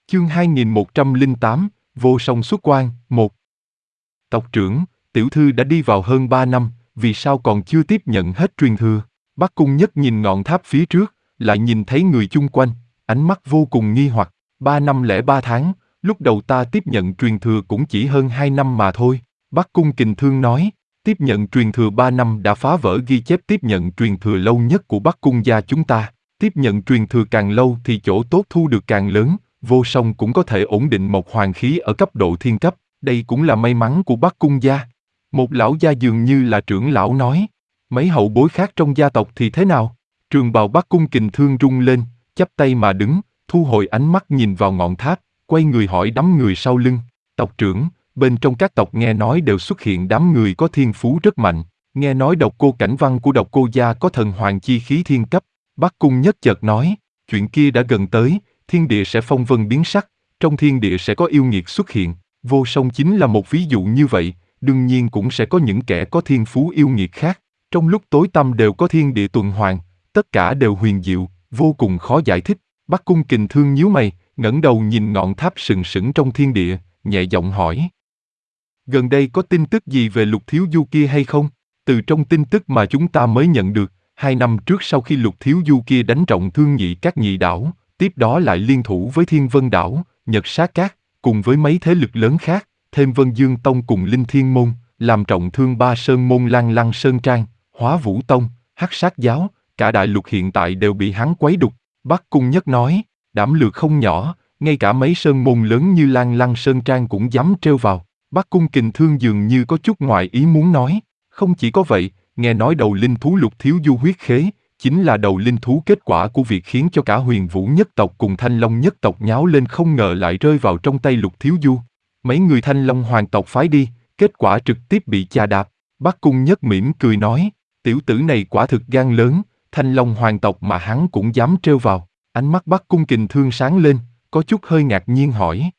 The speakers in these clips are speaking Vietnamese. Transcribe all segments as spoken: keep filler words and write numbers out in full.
Chương hai nghìn một trăm lẻ tám, Vô Song xuất quan, một. Tộc trưởng, tiểu thư đã đi vào hơn ba năm, vì sao còn chưa tiếp nhận hết truyền thừa? Bắc Cung Nhất nhìn ngọn tháp phía trước, lại nhìn thấy người chung quanh, ánh mắt vô cùng nghi hoặc. Ba năm lẻ ba tháng, lúc đầu ta tiếp nhận truyền thừa cũng chỉ hơn hai năm mà thôi. Bắc Cung Kình Thương nói, tiếp nhận truyền thừa ba năm đã phá vỡ ghi chép tiếp nhận truyền thừa lâu nhất của Bắc Cung gia chúng ta. Tiếp nhận truyền thừa càng lâu thì chỗ tốt thu được càng lớn. Vô Song cũng có thể ổn định một hoàng khí ở cấp độ thiên cấp, đây cũng là may mắn của Bắc Cung gia. Một lão gia dường như là trưởng lão nói, mấy hậu bối khác trong gia tộc thì thế nào? Trường bào Bắc Cung Kình Thương rung lên, chắp tay mà đứng, thu hồi ánh mắt nhìn vào ngọn tháp, quay người hỏi đám người sau lưng. Tộc trưởng, bên trong các tộc nghe nói đều xuất hiện đám người có thiên phú rất mạnh, nghe nói Độc Cô Cảnh Văn của Độc Cô gia có thần hoàng chi khí thiên cấp. Bắc Cung Nhất chợt nói, chuyện kia đã gần tới, thiên địa sẽ phong vân biến sắc, trong thiên địa sẽ có yêu nghiệt xuất hiện. Vô Song chính là một ví dụ như vậy, đương nhiên cũng sẽ có những kẻ có thiên phú yêu nghiệt khác. Trong lúc tối tăm đều có thiên địa tuần hoàn, tất cả đều huyền diệu, vô cùng khó giải thích. Bắc Cung Kình Thương nhíu mày, ngẩng đầu nhìn ngọn tháp sừng sững trong thiên địa, nhẹ giọng hỏi. Gần đây có tin tức gì về Lục Thiếu Du kia hay không? Từ trong tin tức mà chúng ta mới nhận được, hai năm trước sau khi Lục Thiếu Du kia đánh trọng thương nhị các nhị đảo, tiếp đó lại liên thủ với Thiên Vân Đảo, Nhật Sát Các, cùng với mấy thế lực lớn khác, thêm Vân Dương Tông cùng Linh Thiên Môn, làm trọng thương ba sơn môn Lan Lăng Sơn Trang, Hóa Vũ Tông, Hắc Sát Giáo, cả đại lục hiện tại đều bị hắn quấy đục. Bắc Cung Nhất nói, đảm lược không nhỏ, ngay cả mấy sơn môn lớn như Lan Lăng Sơn Trang cũng dám trêu vào. Bắc Cung Kình Thương dường như có chút ngoài ý muốn nói, không chỉ có vậy, nghe nói đầu linh thú Lục Thiếu Du huyết khế, chính là đầu linh thú kết quả của việc khiến cho cả Huyền Vũ nhất tộc cùng Thanh Long nhất tộc nháo lên, không ngờ lại rơi vào trong tay Lục Thiếu Du. Mấy người Thanh Long hoàng tộc phái đi, kết quả trực tiếp bị chà đạp. Bắc Cung Nhất mỉm cười nói, tiểu tử này quả thực gan lớn, Thanh Long hoàng tộc mà hắn cũng dám trêu vào. Ánh mắt Bắc Cung Kình Thương sáng lên, có chút hơi ngạc nhiên hỏi.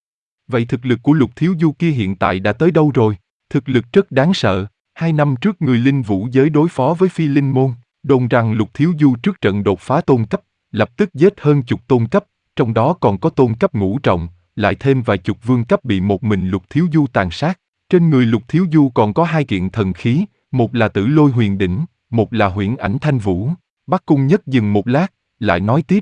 Vậy thực lực của Lục Thiếu Du kia hiện tại đã tới đâu rồi? Thực lực rất đáng sợ. Hai năm trước người linh vũ giới đối phó với Phi Linh Môn, đồn rằng Lục Thiếu Du trước trận đột phá tôn cấp, lập tức giết hơn chục tôn cấp, trong đó còn có tôn cấp ngũ trọng, lại thêm vài chục vương cấp bị một mình Lục Thiếu Du tàn sát. Trên người Lục Thiếu Du còn có hai kiện thần khí, một là Tử Lôi Huyền Đỉnh, một là Huyễn Ảnh Thanh Vũ. Bắc Cung Nhất dừng một lát, lại nói tiếp.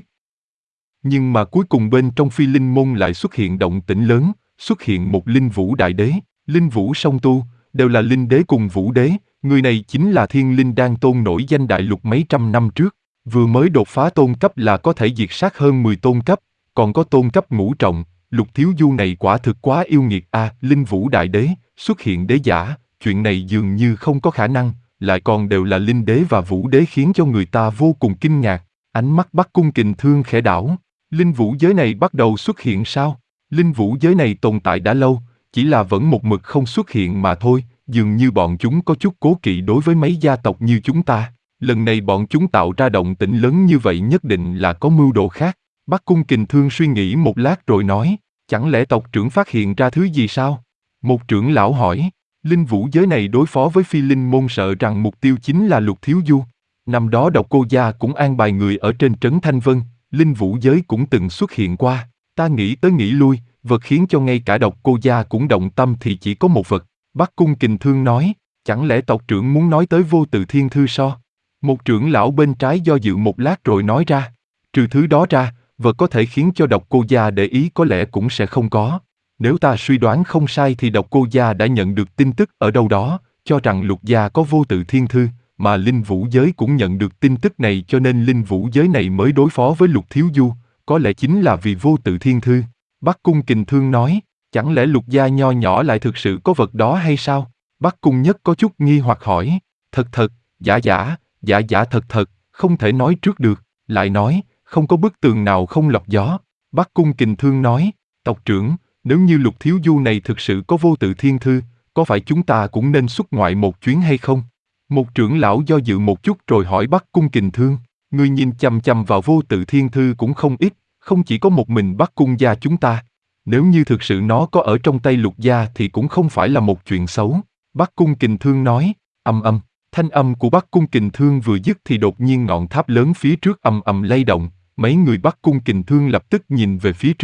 Nhưng mà cuối cùng bên trong Phi Linh Môn lại xuất hiện động tĩnh lớn, xuất hiện một Linh Vũ Đại Đế, Linh Vũ song tu, đều là Linh Đế cùng Vũ Đế, người này chính là Thiên Linh Đan Tôn nổi danh đại lục mấy trăm năm trước, vừa mới đột phá tôn cấp là có thể diệt sát hơn mười tôn cấp, còn có tôn cấp ngũ trọng, Lục Thiếu Du này quả thực quá yêu nghiệt a. À, Linh Vũ Đại Đế, xuất hiện đế giả, chuyện này dường như không có khả năng, lại còn đều là Linh Đế và Vũ Đế khiến cho người ta vô cùng kinh ngạc. Ánh mắt Bắc Cung Kình Thương khẽ đảo, Linh Vũ giới này bắt đầu xuất hiện sao? Linh Vũ giới này tồn tại đã lâu, chỉ là vẫn một mực không xuất hiện mà thôi, dường như bọn chúng có chút cố kỵ đối với mấy gia tộc như chúng ta. Lần này bọn chúng tạo ra động tĩnh lớn như vậy nhất định là có mưu đồ khác. Bắc Cung Kình Thương suy nghĩ một lát rồi nói, chẳng lẽ tộc trưởng phát hiện ra thứ gì sao? Một trưởng lão hỏi, Linh Vũ giới này đối phó với Phi Linh Môn sợ rằng mục tiêu chính là Lục Thiếu Du. Năm đó Độc Cô gia cũng an bài người ở trên trấn Thanh Vân, Linh Vũ giới cũng từng xuất hiện qua. Ta nghĩ tới nghĩ lui, vật khiến cho ngay cả Độc Cô gia cũng động tâm thì chỉ có một vật. Bắc Cung Kình Thương nói, chẳng lẽ tộc trưởng muốn nói tới Vô Tự Thiên Thư so? Một trưởng lão bên trái do dự một lát rồi nói ra, trừ thứ đó ra, vật có thể khiến cho Độc Cô gia để ý có lẽ cũng sẽ không có. Nếu ta suy đoán không sai thì Độc Cô gia đã nhận được tin tức ở đâu đó, cho rằng Lục gia có Vô Tự Thiên Thư, mà Linh Vũ giới cũng nhận được tin tức này cho nên Linh Vũ giới này mới đối phó với Lục Thiếu Du, có lẽ chính là vì Vô Tự Thiên Thư. Bắc Cung Kình Thương nói, chẳng lẽ Lục gia nho nhỏ lại thực sự có vật đó hay sao? Bắc Cung Nhất có chút nghi hoặc hỏi, thật thật, giả giả, giả giả thật thật, không thể nói trước được, lại nói, không có bức tường nào không lọc gió. Bắc Cung Kình Thương nói, tộc trưởng, nếu như Lục Thiếu Du này thực sự có Vô Tự Thiên Thư, có phải chúng ta cũng nên xuất ngoại một chuyến hay không? Một trưởng lão do dự một chút rồi hỏi Bắc Cung Kình Thương, người nhìn chằm chằm vào Vô Tự Thiên Thư cũng không ít, không chỉ có một mình Bắc Cung gia chúng ta. Nếu như thực sự nó có ở trong tay Lục gia thì cũng không phải là một chuyện xấu. Bắc Cung Kình Thương nói, ầm ầm, thanh âm của Bắc Cung Kình Thương vừa dứt thì đột nhiên ngọn tháp lớn phía trước ầm ầm lay động, mấy người Bắc Cung Kình Thương lập tức nhìn về phía trước.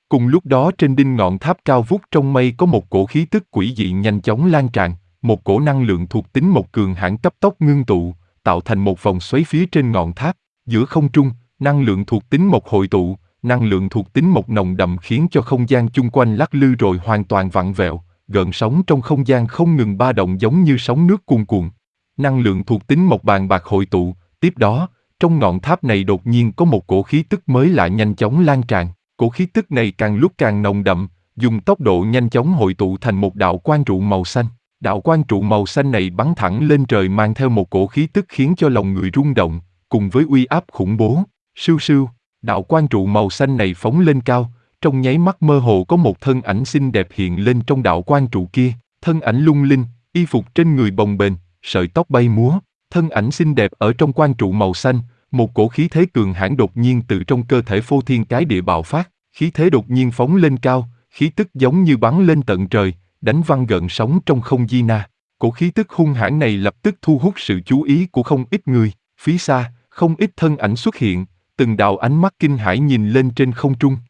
Cùng lúc đó trên đỉnh ngọn tháp cao vút trong mây có một cổ khí tức quỷ dị nhanh chóng lan tràn, một cổ năng lượng thuộc tính mộc cường hãn cấp tốc ngưng tụ, tạo thành một vòng xoáy phía trên ngọn tháp. Giữa không trung, năng lượng thuộc tính mộc hội tụ, năng lượng thuộc tính mộc nồng đậm khiến cho không gian chung quanh lắc lư rồi hoàn toàn vặn vẹo, gợn sóng trong không gian không ngừng ba động giống như sóng nước cuồn cuộn. Năng lượng thuộc tính mộc bàn bạc hội tụ, tiếp đó, trong ngọn tháp này đột nhiên có một cổ khí tức mới lạ nhanh chóng lan tràn. Cổ khí tức này càng lúc càng nồng đậm, dùng tốc độ nhanh chóng hội tụ thành một đạo quang trụ màu xanh. Đạo quang trụ màu xanh này bắn thẳng lên trời mang theo một cổ khí tức khiến cho lòng người rung động, cùng với uy áp khủng bố. Sưu sưu, đạo quang trụ màu xanh này phóng lên cao, trong nháy mắt mơ hồ có một thân ảnh xinh đẹp hiện lên trong đạo quang trụ kia. Thân ảnh lung linh, y phục trên người bồng bềnh, sợi tóc bay múa. Thân ảnh xinh đẹp ở trong quang trụ màu xanh, một cổ khí thế cường hãn đột nhiên từ trong cơ thể phô thiên cái địa bạo phát, khí thế đột nhiên phóng lên cao, khí tức giống như bắn lên tận trời, đánh văng gợn sóng trong không gian na. Cổ khí tức hung hãn này lập tức thu hút sự chú ý của không ít người. Phía xa, không ít thân ảnh xuất hiện, từng đạo ánh mắt kinh hãi nhìn lên trên không trung.